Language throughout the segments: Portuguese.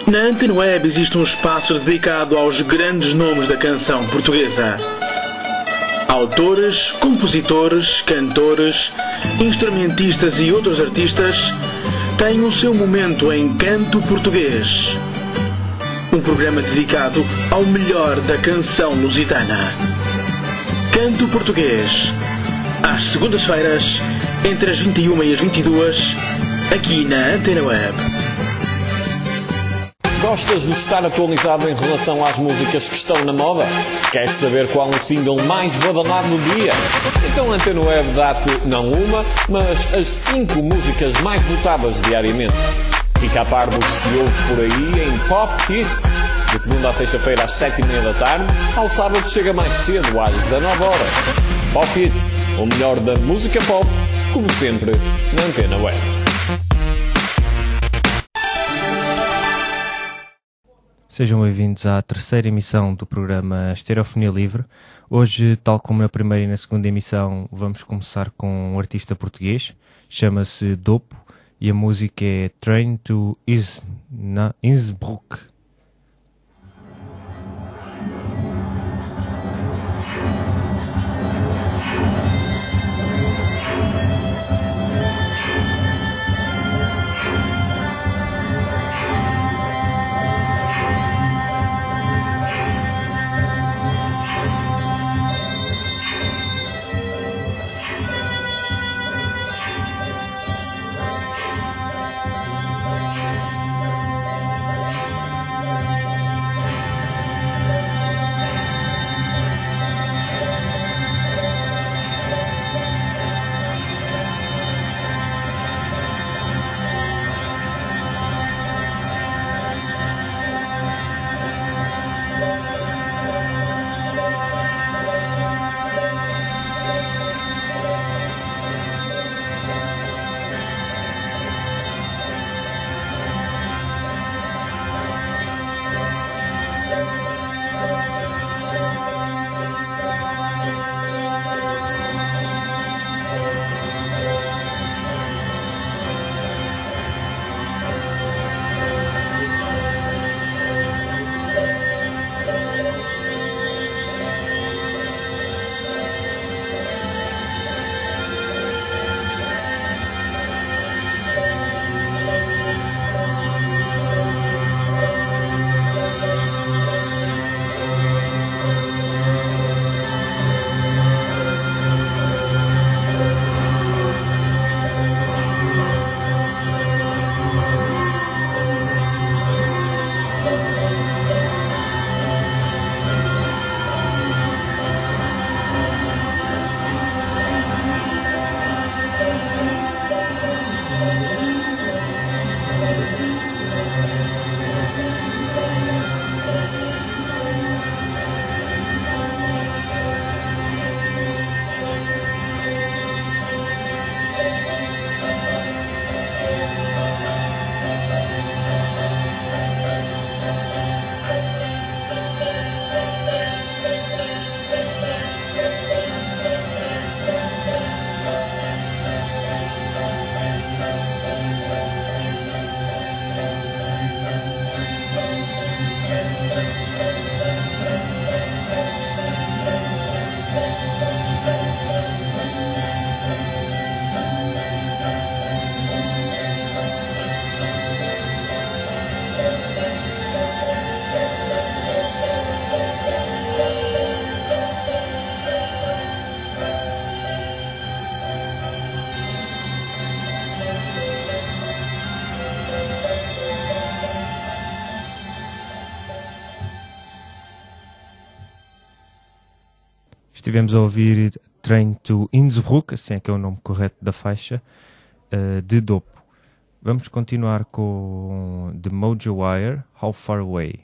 Na Antena Web existe um espaço dedicado aos grandes nomes da canção portuguesa. Autores, compositores, cantores, instrumentistas e outros artistas têm o seu momento em Canto Português. Um programa dedicado ao melhor da canção lusitana. Canto Português. Às segundas-feiras, entre as 21 e as 22, aqui na Antena Web. Gostas de estar atualizado em relação às músicas que estão na moda? Queres saber qual o single mais badalado do dia? Então a Antena Web dá-te não uma, mas as 5 músicas mais votadas diariamente. Fica a par do que se ouve por aí em Pop Hits, de segunda a sexta-feira às 7h30 da tarde, ao sábado chega mais cedo às 19 horas. Pop Hits, o melhor da música pop, como sempre, na Antena Web. Sejam bem-vindos à terceira emissão do programa Estereofonia Livre. Hoje, tal como na primeira e na segunda emissão, vamos começar com um artista português, chama-se Dopo, e a música é Train to Innsbruck. Estivemos a ouvir Train to Innsbruck, assim é que é o nome correto da faixa, de Dopo. Vamos continuar com The Mojo Wire, How Far Away.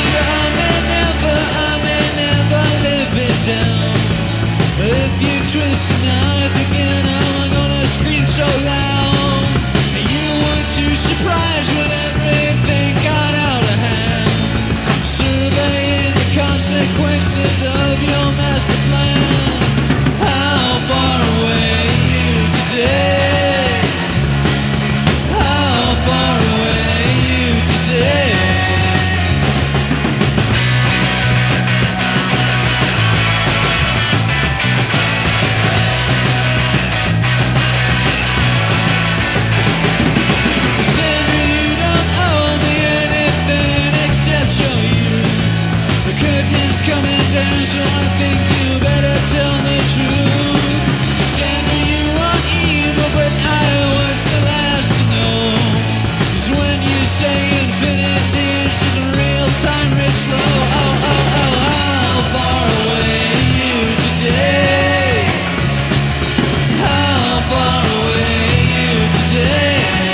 Twist this knife again, I'm gonna scream so loud. You weren't too surprised when everything got out of hand. Surveying the consequences of your master plan. How far away are you today? How far away are you today? Coming down, so I think you better tell the truth. Sandra, you are evil, but I was the last to know. 'Cause when you say infinity, it's just real time, real slow. Oh, oh, oh, how far away are you today? How far away are you today?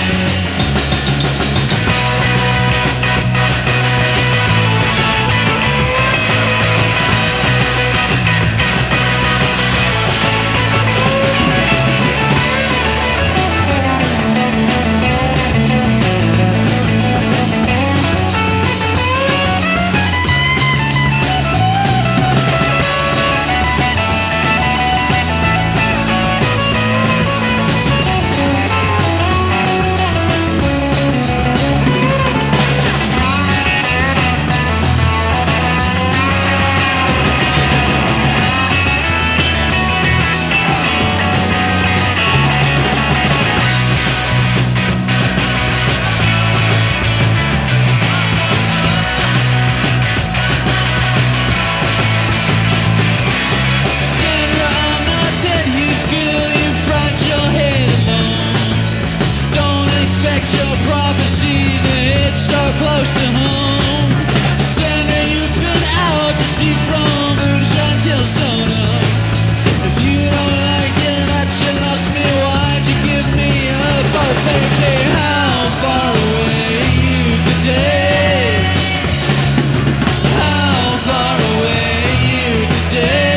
Your prophecy to hit so close to home. Sandra, you've been out to sea from moonshine till sunup. If you don't like it that you lost me, why'd you give me up? Oh baby, how far away are you today? How far away are you today?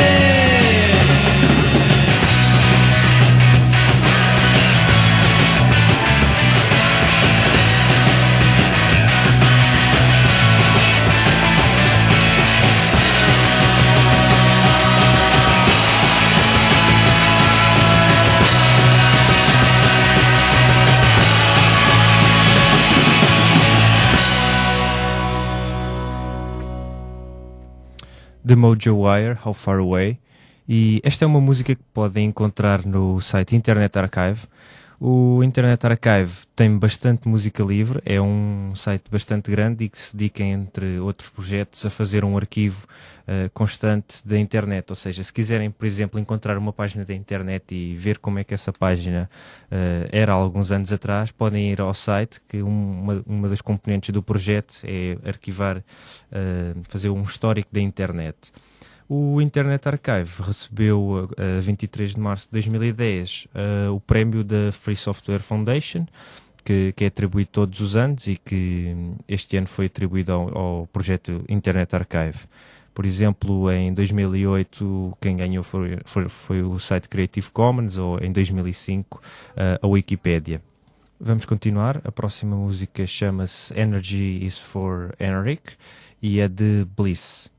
The Mojo Wire, How Far Away, e esta é uma música que podem encontrar no site Internet Archive. O Internet Archive tem bastante música livre, é um site bastante grande e que se dedica, entre outros projetos, a fazer um arquivo constante da internet. Ou seja, se quiserem, por exemplo, encontrar uma página da internet e ver como é que essa página era há alguns anos atrás, podem ir ao site, que uma das componentes do projeto é arquivar, fazer um histórico da internet. O Internet Archive recebeu, a 23 de março de 2010, o prémio da Free Software Foundation, que é atribuído todos os anos e que este ano foi atribuído ao projeto Internet Archive. Por exemplo, em 2008 quem ganhou foi o site Creative Commons, ou em 2005 a Wikipedia. Vamos continuar. A próxima música chama-se Energy is for Henrik e é de Bliss.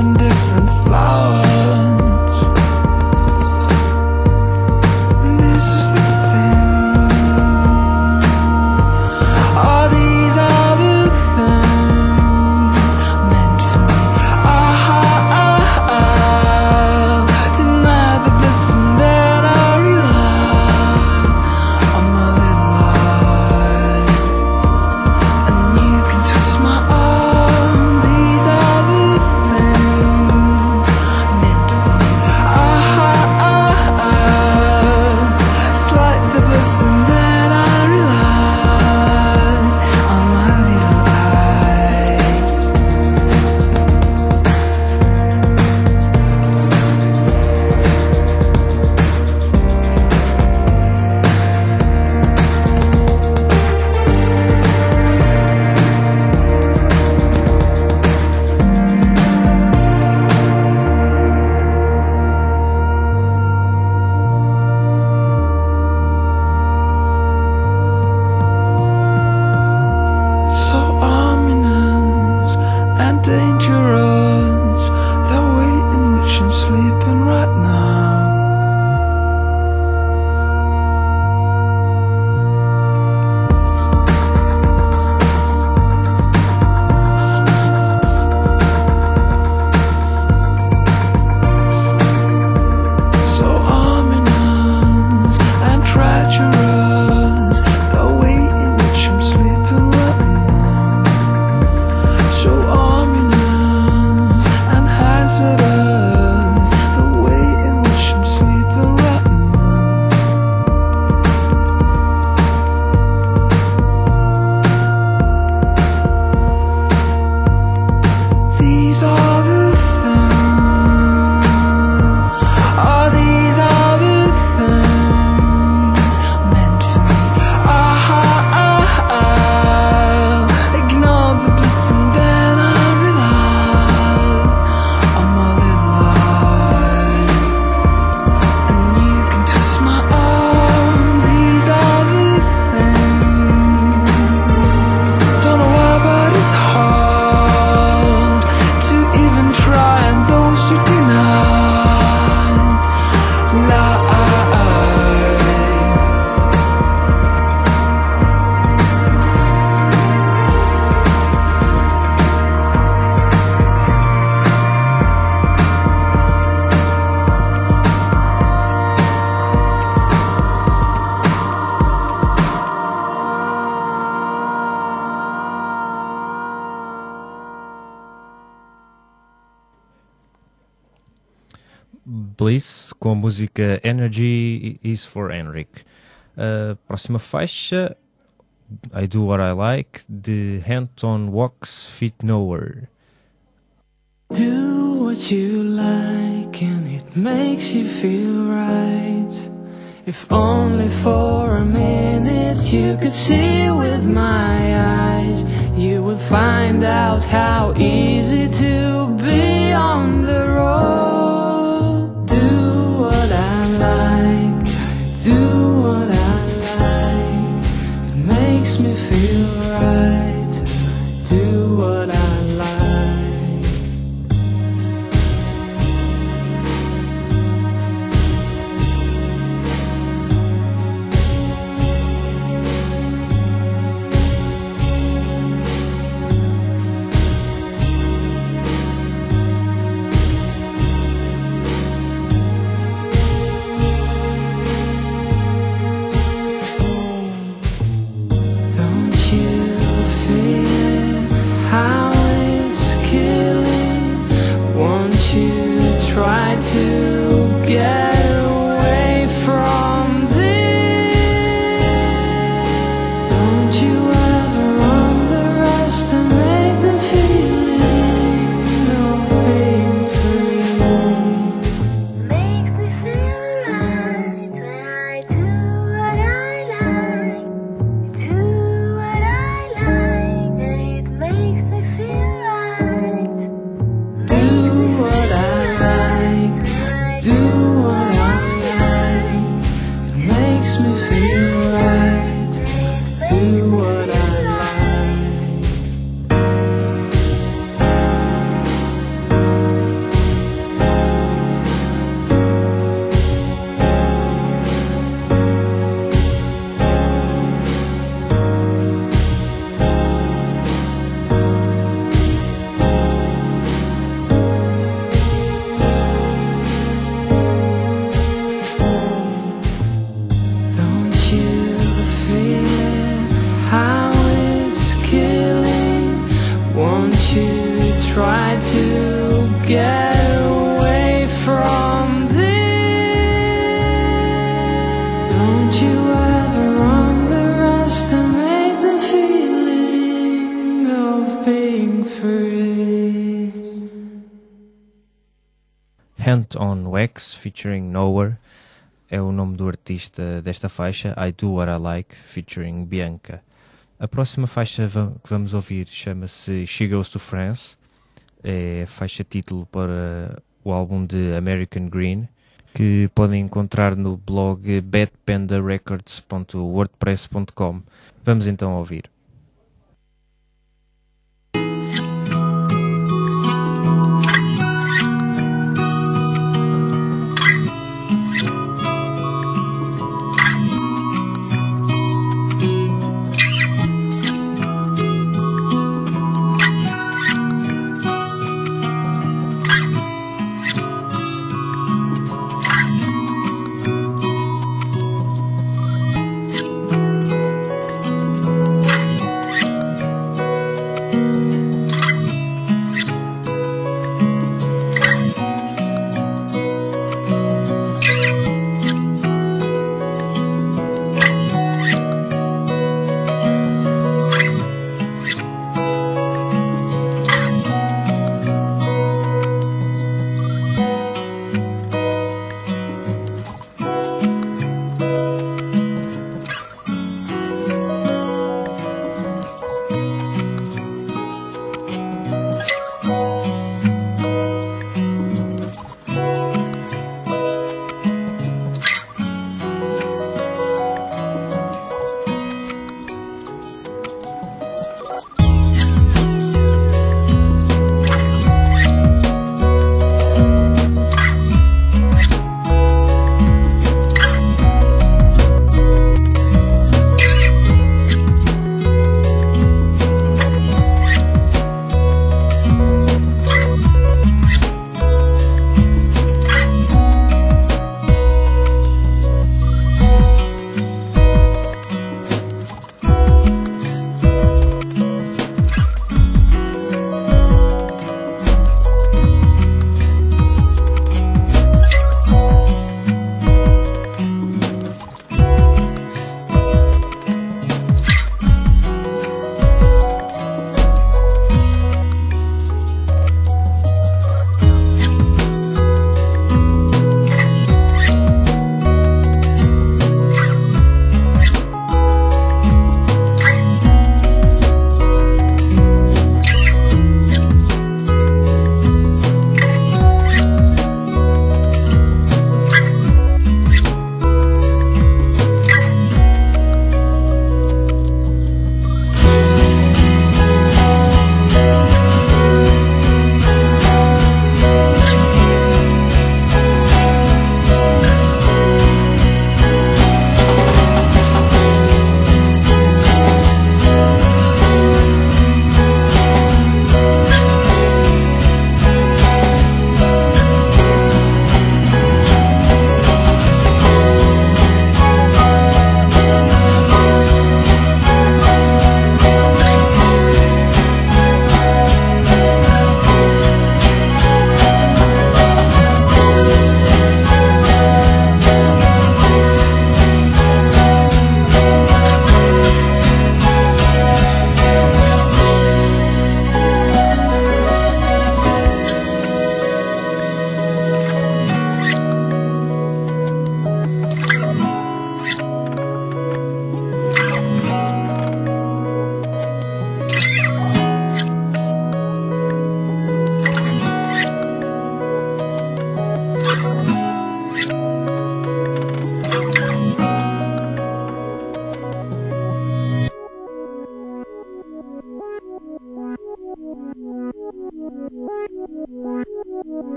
and different flowers. And this is the thing. Are these all the things meant for me? Deny the bliss and then I rely on my little life. And you can twist my arm. These are the things meant for me. It's like the bliss and then I rely on my little life. So ominous and dangerous, the way in which I'm sleeping right now. So ominous and treacherous, the way in which I'm sleeping right now. So ominous and hazardous, the way in which I'm sleeping right now. These are the things. Are these all the things meant for me? Ignore the bliss and then I rely on my little life. And you can twist my arm. These are the things. Don't know why, but it's hard to even try, and those who deny lie. Bliss com a música Energy is for Henrik. Próxima faixa, I Do What I Like, de Hampton Walks Fit Nowhere. Do what you like and it makes you feel right. If only for a minute you could see with my eyes, you would find out how easy to be on the road. Do what I like, do what I like. It makes me feel right. Do what I like. get away from this. Don't you ever underestimate the feeling of being free. Hand on Wax, featuring Nowhere, é o nome do artista desta faixa. I Do What I Like, featuring Bianca. A próxima faixa que vamos ouvir chama-se She Goes to France. É a faixa título para o álbum de American Green, que podem encontrar no blog badpandarecords.wordpress.com. Vamos então ouvir.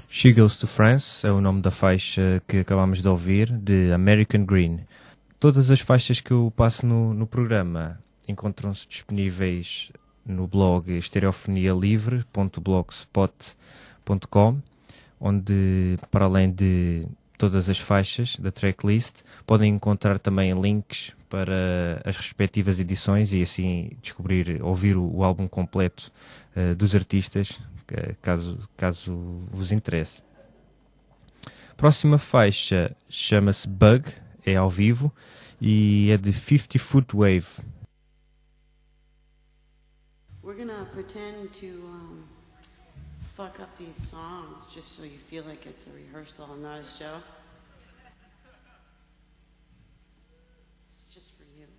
She Goes to France é o nome da faixa que acabámos de ouvir, de American Green. Todas as faixas que eu passo no programa encontram-se disponíveis no blog estereofonialivre.blogspot.com, onde, para além de todas as faixas da tracklist, podem encontrar também links para as respectivas edições e assim ouvir o álbum completo dos artistas, caso vos interesse. Próxima faixa chama-se Bug, é ao vivo e é de 50 Foot Wave. We're gonna pretend to fuck up these songs just so you feel like it's a rehearsal and not a show. It's just for you.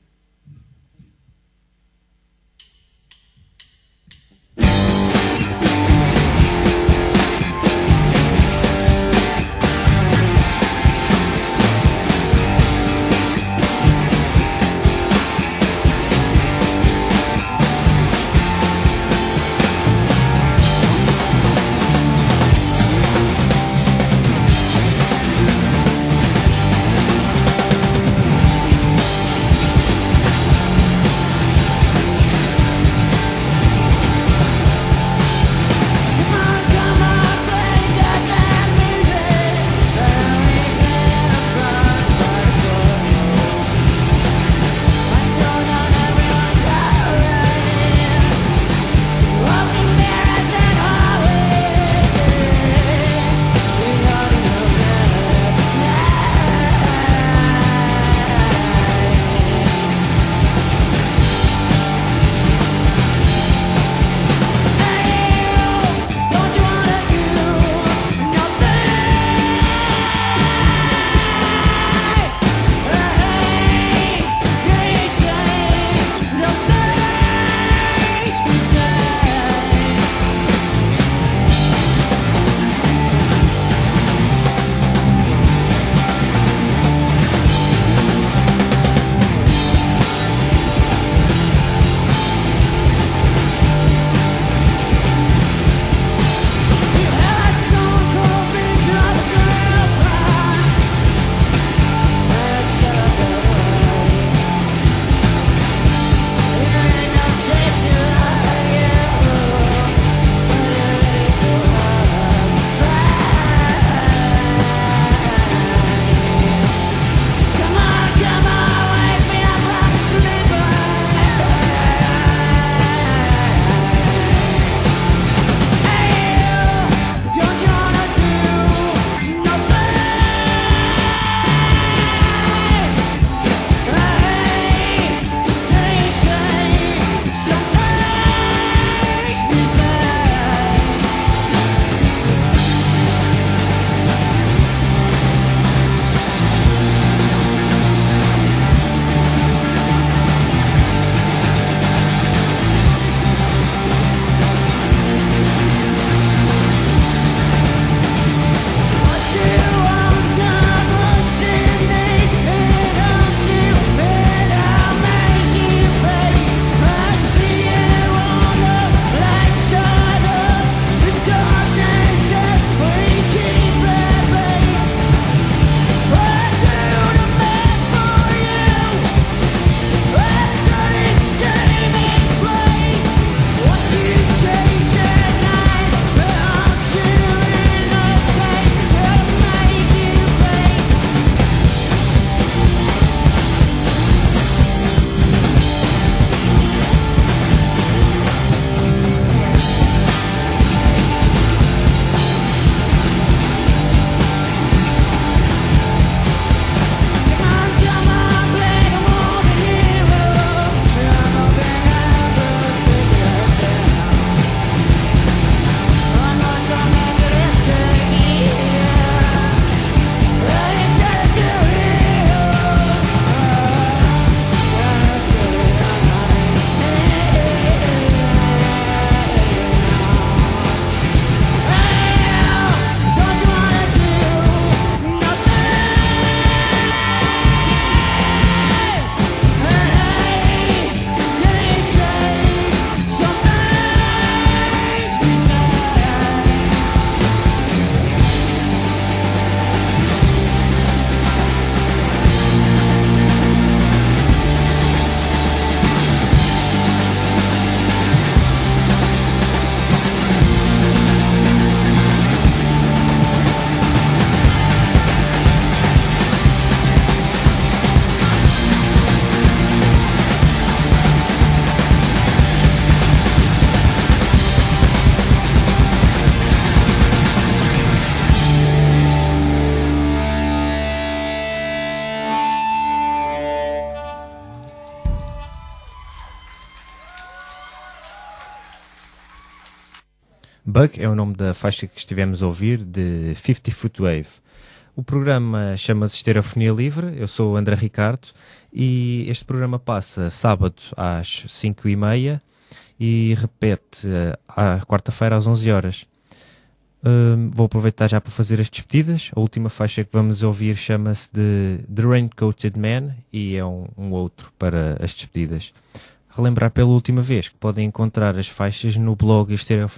Bug é o nome da faixa que estivemos a ouvir, de 50 Foot Wave. O programa chama-se Estereofonia Livre, eu sou o André Ricardo e este programa passa sábado às 5h30 e repete à quarta-feira às 11 horas. Vou aproveitar já para fazer as despedidas. A última faixa que vamos ouvir chama-se de The Raincoated Man e é um outro para as despedidas. Relembrar pela última vez que podem encontrar as faixas no blog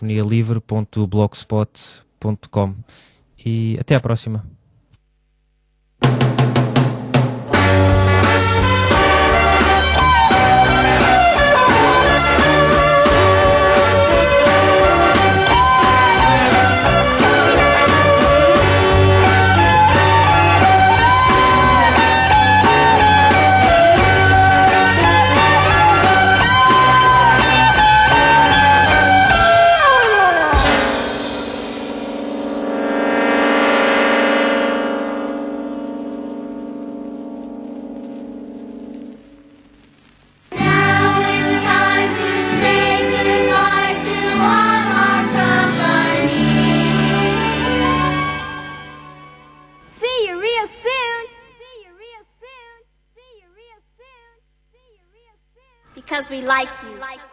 estereofonialivre.blogspot.com e até à próxima. Because we like you.